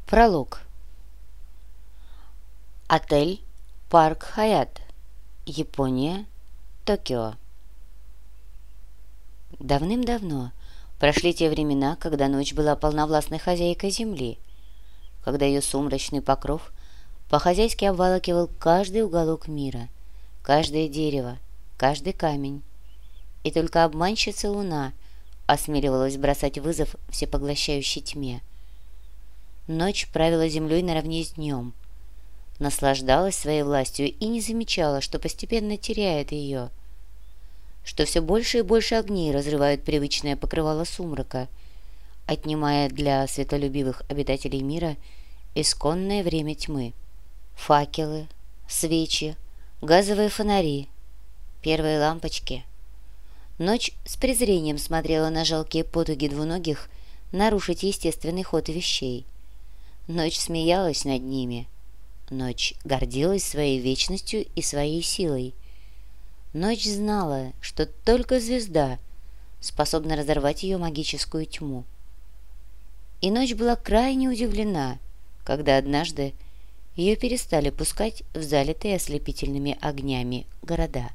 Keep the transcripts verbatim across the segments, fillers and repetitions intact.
Пролог. Отель Парк Хаятт, Япония, Токио. Давным-давно прошли те времена, когда ночь была полновластной хозяйкой земли, когда ее сумрачный покров по-хозяйски обволакивал каждый уголок мира, каждое дерево, каждый камень, и только обманщица луна осмеливалась бросать вызов всепоглощающей тьме. Ночь правила землей наравне с днем, наслаждалась своей властью и не замечала, что постепенно теряет ее, что все больше и больше огней разрывают привычное покрывало сумрака, отнимая для светолюбивых обитателей мира исконное время тьмы. Факелы, свечи, газовые фонари, первые лампочки. Ночь с презрением смотрела на жалкие потуги двуногих нарушить естественный ход вещей. Ночь смеялась над ними. Ночь гордилась своей вечностью и своей силой. Ночь знала, что только звезда способна разорвать ее магическую тьму. И ночь была крайне удивлена, когда однажды ее перестали пускать в залитые ослепительными огнями города.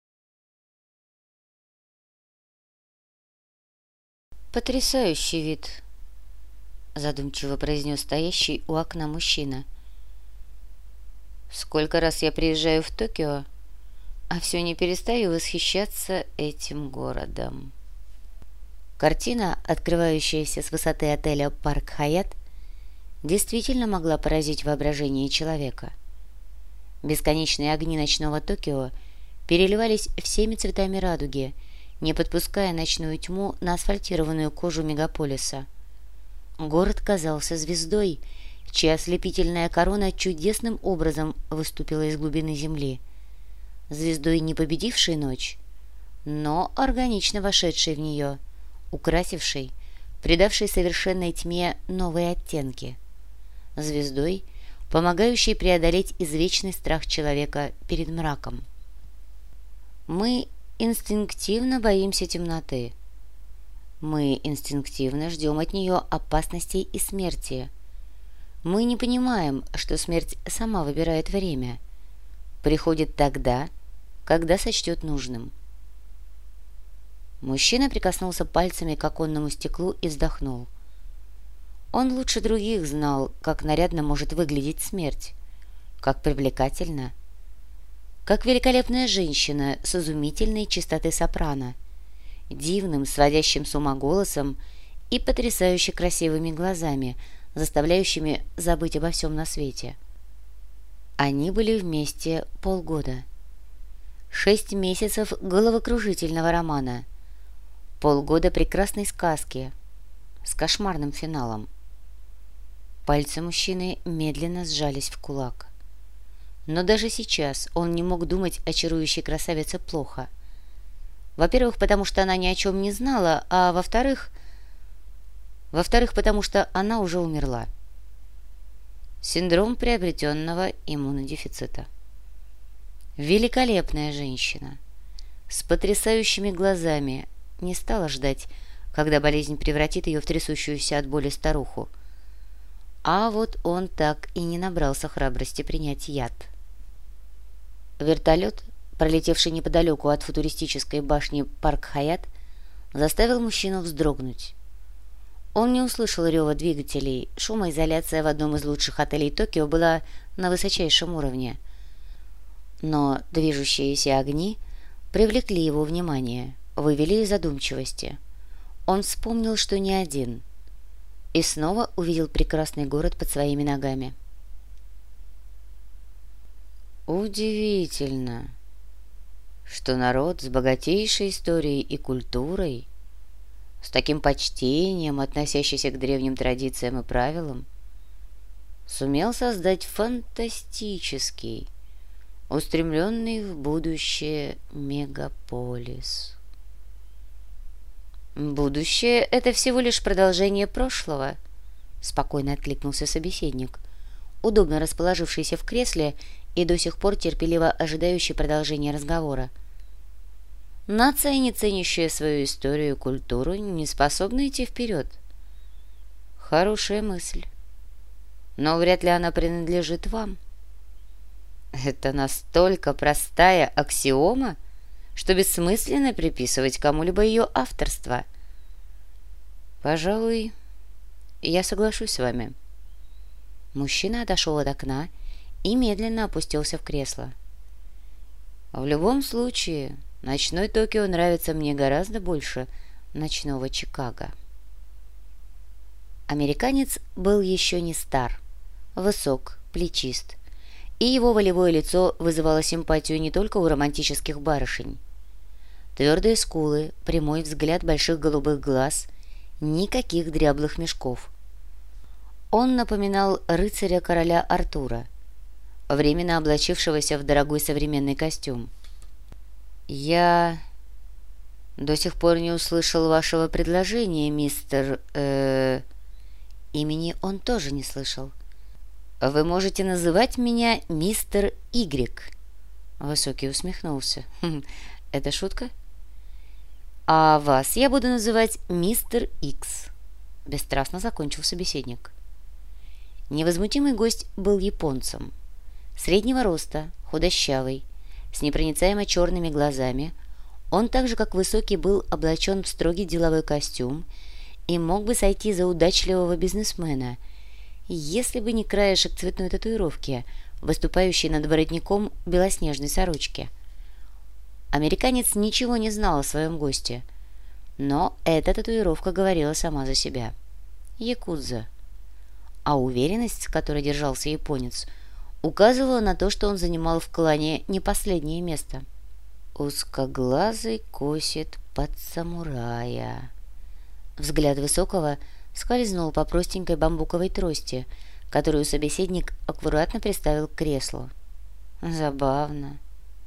«Потрясающий вид», — задумчиво произнес стоящий у окна мужчина. «Сколько раз я приезжаю в Токио, а все не перестаю восхищаться этим городом». Картина, открывающаяся с высоты отеля «Парк Хаятт», действительно могла поразить воображение человека. Бесконечные огни ночного Токио переливались всеми цветами радуги, не подпуская ночную тьму на асфальтированную кожу мегаполиса. Город казался звездой, чья ослепительная корона чудесным образом выступила из глубины земли. Звездой, не победившей ночь, но органично вошедшей в нее, украсившей, придавшей совершенной тьме новые оттенки. Звездой, помогающей преодолеть извечный страх человека перед мраком. Мы инстинктивно боимся темноты. Мы инстинктивно ждем от нее опасностей и смерти. Мы не понимаем, что смерть сама выбирает время. Приходит тогда, когда сочтет нужным. Мужчина прикоснулся пальцами к оконному стеклу и вздохнул. Он лучше других знал, как нарядно может выглядеть смерть, как привлекательно, как великолепная женщина с изумительной чистоты сопрано, дивным, сводящим с ума голосом и потрясающе красивыми глазами, заставляющими забыть обо всем на свете. Они были вместе полгода. Шесть месяцев головокружительного романа. Полгода прекрасной сказки с кошмарным финалом. Пальцы мужчины медленно сжались в кулак. Но даже сейчас он не мог думать о чарующей красавице плохо. Во-первых, потому что она ни о чем не знала, а во-вторых... Во-вторых, потому что она уже умерла. Синдром приобретенного иммунодефицита. Великолепная женщина с потрясающими глазами не стала ждать, когда болезнь превратит ее в трясущуюся от боли старуху. А вот он так и не набрался храбрости принять яд. Вертолет, пролетевший неподалеку от футуристической башни Парк Хаятт, заставил мужчину вздрогнуть. Он не услышал рева двигателей, шумоизоляция в одном из лучших отелей Токио была на высочайшем уровне. Но движущиеся огни привлекли его внимание, вывели из задумчивости. Он вспомнил, что не один, и снова увидел прекрасный город под своими ногами. Удивительно, что народ с богатейшей историей и культурой, с таким почтением, относящийся к древним традициям и правилам, сумел создать фантастический, устремленный в будущее мегаполис. «Будущее — это всего лишь продолжение прошлого», — спокойно откликнулся собеседник, удобно расположившийся в кресле и до сих пор терпеливо ожидающий продолжения разговора. Нация, не ценящая свою историю и культуру, не способна идти вперед. Хорошая мысль. но вряд ли она принадлежит вам». «Это настолько простая аксиома, что бессмысленно приписывать кому-либо ее авторство». «Пожалуй, я соглашусь с вами». Мужчина отошел от окна и медленно опустился в кресло. «В любом случае, ночной Токио нравится мне гораздо больше ночного Чикаго». Американец был еще не стар, высок, плечист, и его волевое лицо вызывало симпатию не только у романтических барышень. Твердые скулы, прямой взгляд больших голубых глаз, никаких дряблых мешков. Он напоминал рыцаря короля Артура, временно облачившегося в дорогой современный костюм. «Я до сих пор не услышал вашего предложения, мистер...» э... Имени он тоже не слышал. «Вы можете называть меня мистер Игрек». Высокий усмехнулся. «Хм, это шутка?» «А вас я буду называть мистер Икс», — бесстрастно закончил собеседник. Невозмутимый гость был японцем. Среднего роста, худощавый, с непроницаемо черными глазами. Он так же, как Высокий, был облачен в строгий деловой костюм и мог бы сойти за удачливого бизнесмена, если бы не краешек цветной татуировки, выступающий над воротником белоснежной сорочки. Американец ничего не знал о своем госте, но эта татуировка говорила сама за себя. Якудза. А уверенность, с которой держался японец, указывала на то, что он занимал в клане не последнее место. «Узкоглазый косит под самурая». Взгляд Высокого скользнул по простенькой бамбуковой трости, которую собеседник аккуратно приставил к креслу. «Забавно.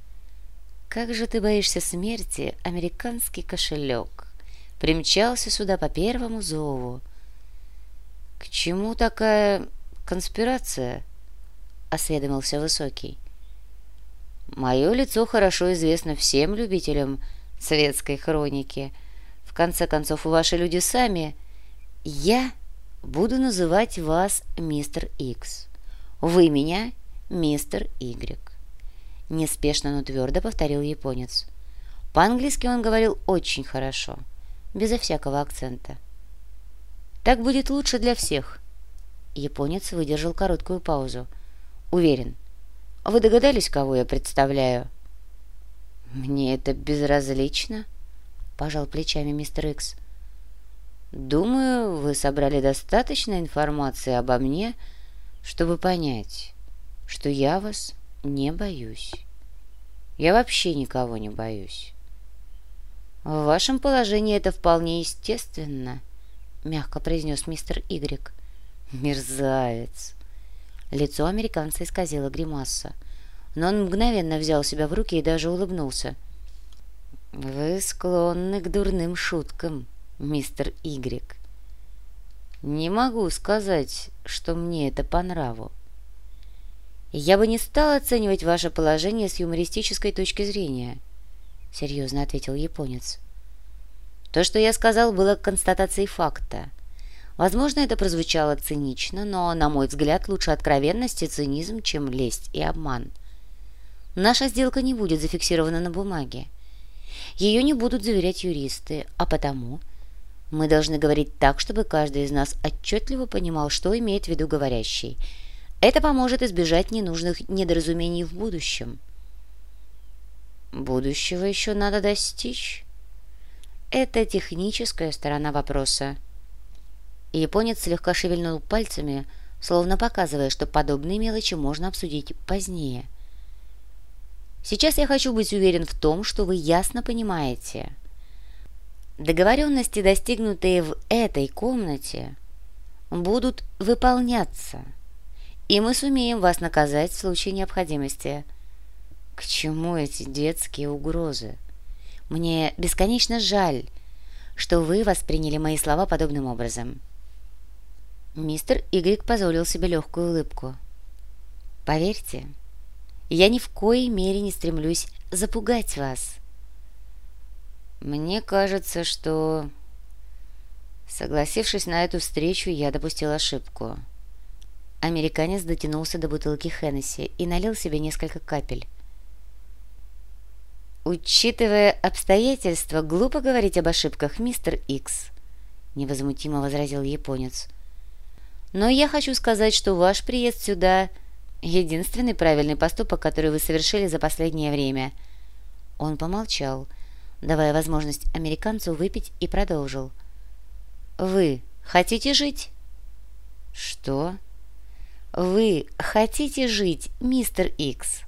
Как же ты боишься смерти, американский кошелек? Примчался сюда по первому зову». «К чему такая конспирация?» — осведомился Высокий. «Мое лицо хорошо известно всем любителям светской хроники. В конце концов, ваши люди сами. Я буду называть вас мистер Икс. Вы меня мистер Игрек». Неспешно, но твердо повторил японец. По-английски он говорил очень хорошо, безо всякого акцента. «Так будет лучше для всех». Японец выдержал короткую паузу. «Уверен, вы догадались, кого я представляю?» «Мне это безразлично», — пожал плечами мистер Икс. «Думаю, вы собрали достаточно информации обо мне, чтобы понять, что я вас не боюсь. Я вообще никого не боюсь. В вашем положении это вполне естественно», — мягко произнес мистер Игрек. «Мерзавец!» Лицо американца исказило гримаса, но он мгновенно взял себя в руки и даже улыбнулся. «Вы склонны к дурным шуткам, мистер Игрек. Не могу сказать, что мне это по нраву. Я бы не стал оценивать ваше положение с юмористической точки зрения», — серьезно ответил японец. «То, что я сказал, было констатацией факта. Возможно, это прозвучало цинично, но, на мой взгляд, лучше откровенность и цинизм, чем лесть и обман. Наша сделка не будет зафиксирована на бумаге. Ее не будут заверять юристы, а потому мы должны говорить так, чтобы каждый из нас отчетливо понимал, что имеет в виду говорящий. Это поможет избежать ненужных недоразумений в будущем». «Будущего еще надо достичь. Это техническая сторона вопроса». Японец слегка шевельнул пальцами, словно показывая, что подобные мелочи можно обсудить позднее. «Сейчас я хочу быть уверен в том, что вы ясно понимаете. Договоренности, достигнутые в этой комнате, будут выполняться, и мы сумеем вас наказать в случае необходимости». «К чему эти детские угрозы? Мне бесконечно жаль, что вы восприняли мои слова подобным образом». Мистер Игрек позволил себе легкую улыбку. «Поверьте, я ни в коей мере не стремлюсь запугать вас». «Мне кажется, что, согласившись на эту встречу, я допустил ошибку. Американец дотянулся до бутылки Хеннесси и налил себе несколько капель. «Учитывая обстоятельства, глупо говорить об ошибках, мистер Икс», — невозмутимо возразил японец. «Но я хочу сказать, что ваш приезд сюда — единственный правильный поступок, который вы совершили за последнее время». Он помолчал, давая возможность американцу выпить, и продолжил. «Вы хотите жить?» «Что?» «Вы хотите жить, мистер Икс?»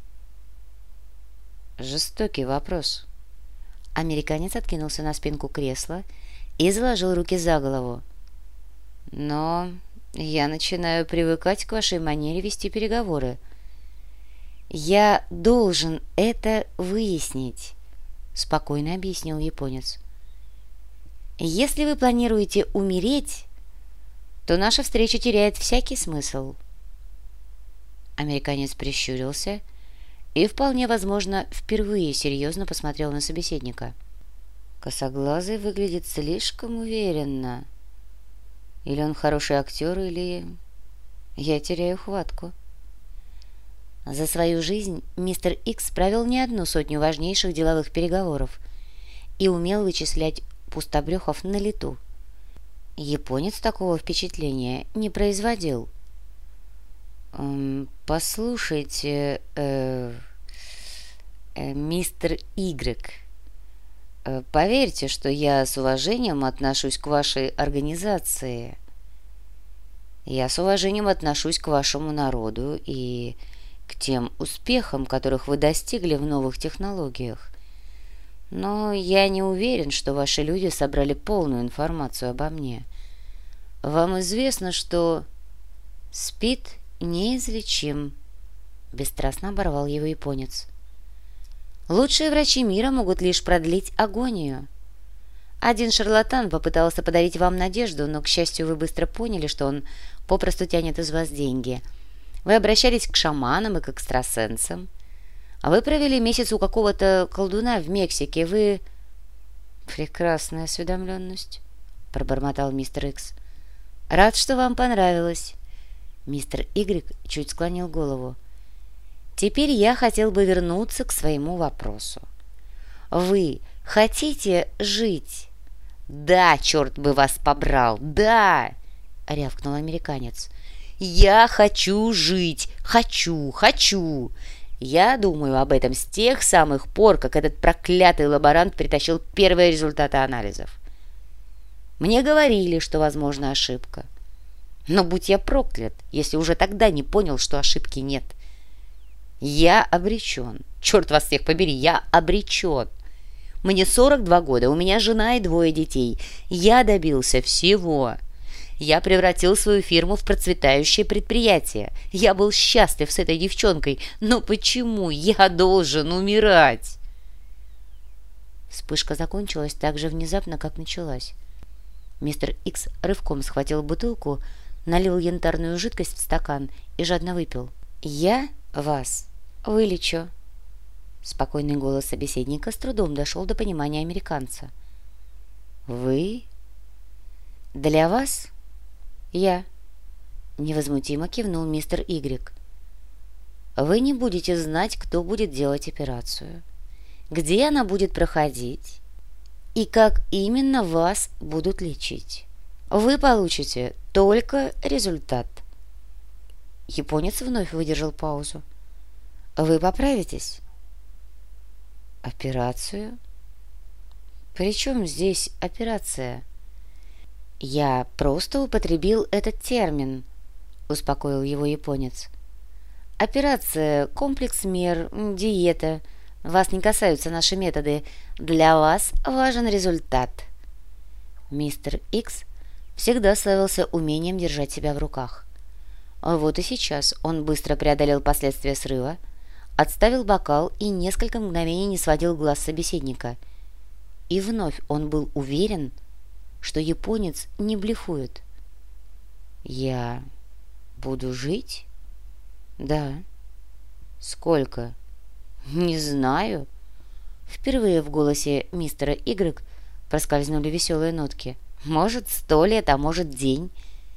Жестокий вопрос. Американец откинулся на спинку кресла и заложил руки за голову. «Но я начинаю привыкать к вашей манере вести переговоры». «Я должен это выяснить», — спокойно объяснил японец. «Если вы планируете умереть, то наша встреча теряет всякий смысл». Американец прищурился и, вполне возможно, впервые серьезно посмотрел на собеседника. Косоглазый выглядит слишком уверенно. Или он хороший актер, или я теряю хватку. За свою жизнь мистер Икс провел не одну сотню важнейших деловых переговоров и умел вычислять пустобрехов на лету. Японец такого впечатления не производил. «Эм, «Послушайте, э, э, мистер Игрек, э, поверьте, что я с уважением отношусь к вашей организации. Я с уважением отношусь к вашему народу и к тем успехам, которых вы достигли в новых технологиях. Но я не уверен, что ваши люди собрали полную информацию обо мне. Вам известно, что СПИД неизлечим», — бесстрастно оборвал его японец. «Лучшие врачи мира могут лишь продлить агонию. Один шарлатан попытался подарить вам надежду, но, к счастью, вы быстро поняли, что он попросту тянет из вас деньги. Вы обращались к шаманам и к экстрасенсам. А вы провели месяц у какого-то колдуна в Мексике. Вы...» «Прекрасная осведомленность», — пробормотал мистер Икс. «Рад, что вам понравилось». Мистер Игрек чуть склонил голову. «Теперь я хотел бы вернуться к своему вопросу. Вы хотите жить?» «Да, черт бы вас побрал, да!» — рявкнул американец. «Я хочу жить! Хочу! Хочу! Я думаю об этом с тех самых пор, как этот проклятый лаборант притащил первые результаты анализов. Мне говорили, что возможна ошибка. Но будь я проклят, если уже тогда не понял, что ошибки нет. Я обречен. Черт вас всех побери, я обречен. Мне сорок два года, у меня жена и двое детей. Я добился всего. Я превратил свою фирму в процветающее предприятие. Я был счастлив с этой девчонкой. Но почему я должен умирать?» Вспышка закончилась так же внезапно, как началась. Мистер Икс рывком схватил бутылку, налил янтарную жидкость в стакан и жадно выпил. «Я вас вылечу». Спокойный голос собеседника с трудом дошел до понимания американца. «Вы? Для вас?» «Я», — невозмутимо кивнул мистер Игрек. «Вы не будете знать, кто будет делать операцию, где она будет проходить и как именно вас будут лечить. Вы получите только результат». Японец вновь выдержал паузу. «Вы поправитесь?» «Операцию? При чем здесь операция?» «Я просто употребил этот термин», — успокоил его японец. «Операция, комплекс мер, диета. Вас не касаются наши методы. Для вас важен результат». Мистер Икс всегда славился умением держать себя в руках. Вот и сейчас он быстро преодолел последствия срыва, отставил бокал и несколько мгновений не сводил глаз собеседника. И вновь он был уверен, что японец не блефует. «Я буду жить?» «Да». «Сколько?» «Не знаю». Впервые в голосе мистера Игрек проскользнули веселые нотки. «Может, сто лет, а может, день.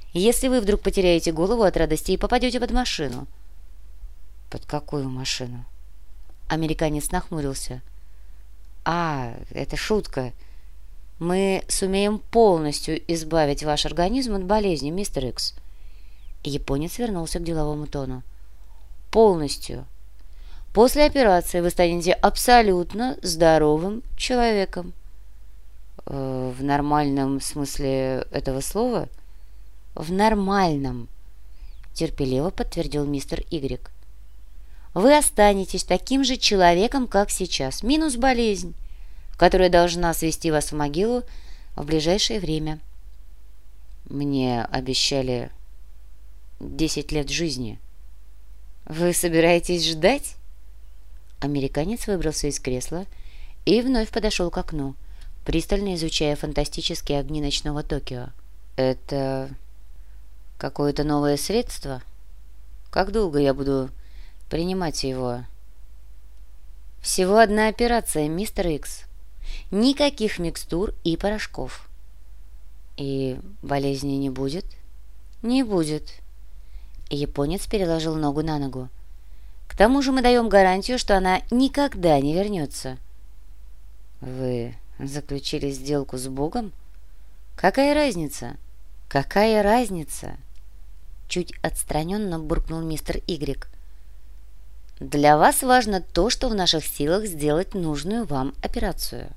Если вы вдруг потеряете голову от радости и попадете под машину». «Под какую машину?» Американец нахмурился. «А, это шутка. Мы сумеем полностью избавить ваш организм от болезни, мистер Икс». Японец вернулся к деловому тону. «Полностью. После операции вы станете абсолютно здоровым человеком». Э, «В нормальном смысле этого слова?» «В нормальном», — терпеливо подтвердил мистер Игрек. «Вы останетесь таким же человеком, как сейчас, минус болезнь, которая должна свести вас в могилу в ближайшее время». «Мне обещали десять лет жизни». «Вы собираетесь ждать?» Американец выбрался из кресла и вновь подошел к окну, пристально изучая фантастические огни ночного Токио. «Это какое-то новое средство? Как долго я буду принимать его?» «Всего одна операция, мистер Икс. Никаких микстур и порошков». «И болезни не будет?» «Не будет». Японец переложил ногу на ногу. «К тому же мы даем гарантию, что она никогда не вернется». «Вы заключили сделку с Богом?» «Какая разница? Какая разница?» Чуть отстраненно буркнул мистер Игрек. «Для вас важно то, что в наших силах сделать нужную вам операцию».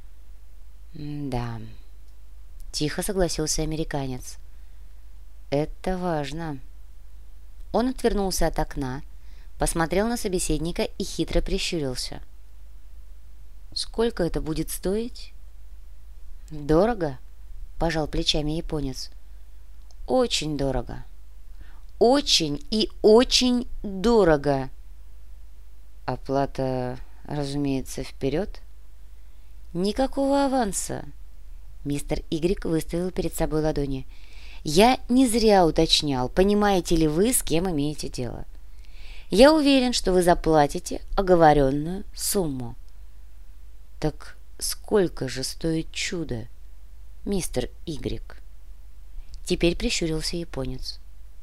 «Да», — тихо согласился американец. «Это важно». Он отвернулся от окна, посмотрел на собеседника и хитро прищурился. «Сколько это будет стоить?» «Дорого?» — пожал плечами японец. «Очень дорого. Очень и очень дорого». «Оплата, разумеется, вперед?» «Никакого аванса». Мистер Игрек выставил перед собой ладони. «Я не зря уточнял, понимаете ли вы, с кем имеете дело. Я уверен, что вы заплатите оговоренную сумму». «Так сколько же стоит чудо, мистер Игрек?» Теперь прищурился японец.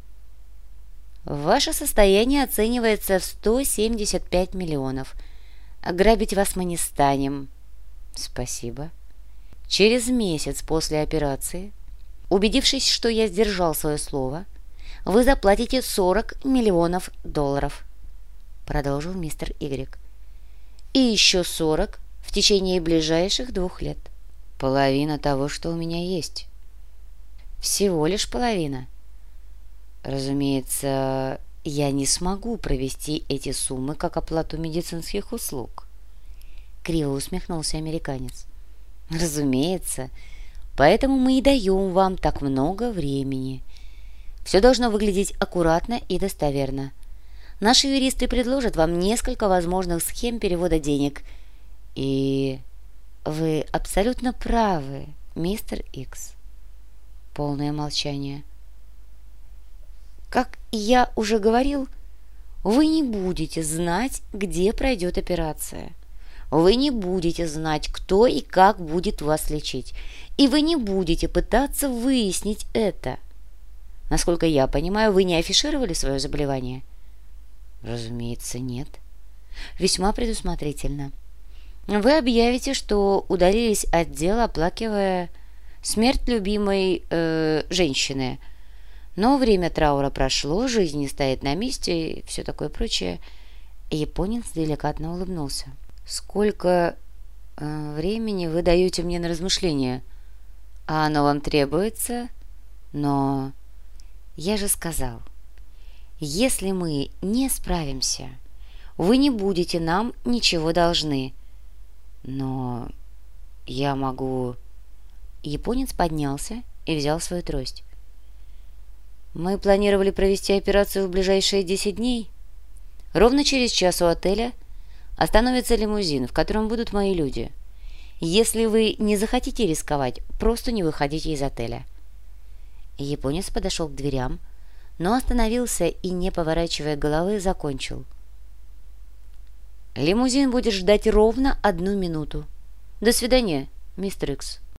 «Ваше состояние оценивается в сто семьдесят пять миллионов. Грабить вас мы не станем». «Спасибо. Через месяц после операции, убедившись, что я сдержал свое слово, вы заплатите сорок миллионов долларов», продолжил мистер Игрек. «И еще сорок в течение ближайших двух лет». «Половина того, что у меня есть». «Всего лишь половина». «Разумеется, я не смогу провести эти суммы как оплату медицинских услуг», криво усмехнулся американец. «Разумеется, поэтому мы и даем вам так много времени. Все должно выглядеть аккуратно и достоверно. Наши юристы предложат вам несколько возможных схем перевода денег. И вы абсолютно правы, мистер Икс». Полное молчание. «Как я уже говорил, вы не будете знать, где пройдет операция. Вы не будете знать, кто и как будет вас лечить. И вы не будете пытаться выяснить это. Насколько я понимаю, вы не афишировали свое заболевание?» «Разумеется, нет». «Весьма предусмотрительно. Вы объявите, что удалились от дела, оплакивая смерть любимой э, женщины. Но время траура прошло, жизнь не стоит на месте и все такое прочее». Японец деликатно улыбнулся. «Сколько э, времени вы даете мне на размышления?» «А оно вам требуется?» «Но я же сказал, если мы не справимся, вы не будете нам ничего должны». «Но я могу...» Японец поднялся и взял свою трость. «Мы планировали провести операцию в ближайшие десять дней. Ровно через час у отеля остановится лимузин, в котором будут мои люди. Если вы не захотите рисковать, просто не выходите из отеля». Японец подошел к дверям, но остановился и, не поворачивая головы, закончил. «Лимузин будет ждать ровно одну минуту. До свидания, мистер Икс».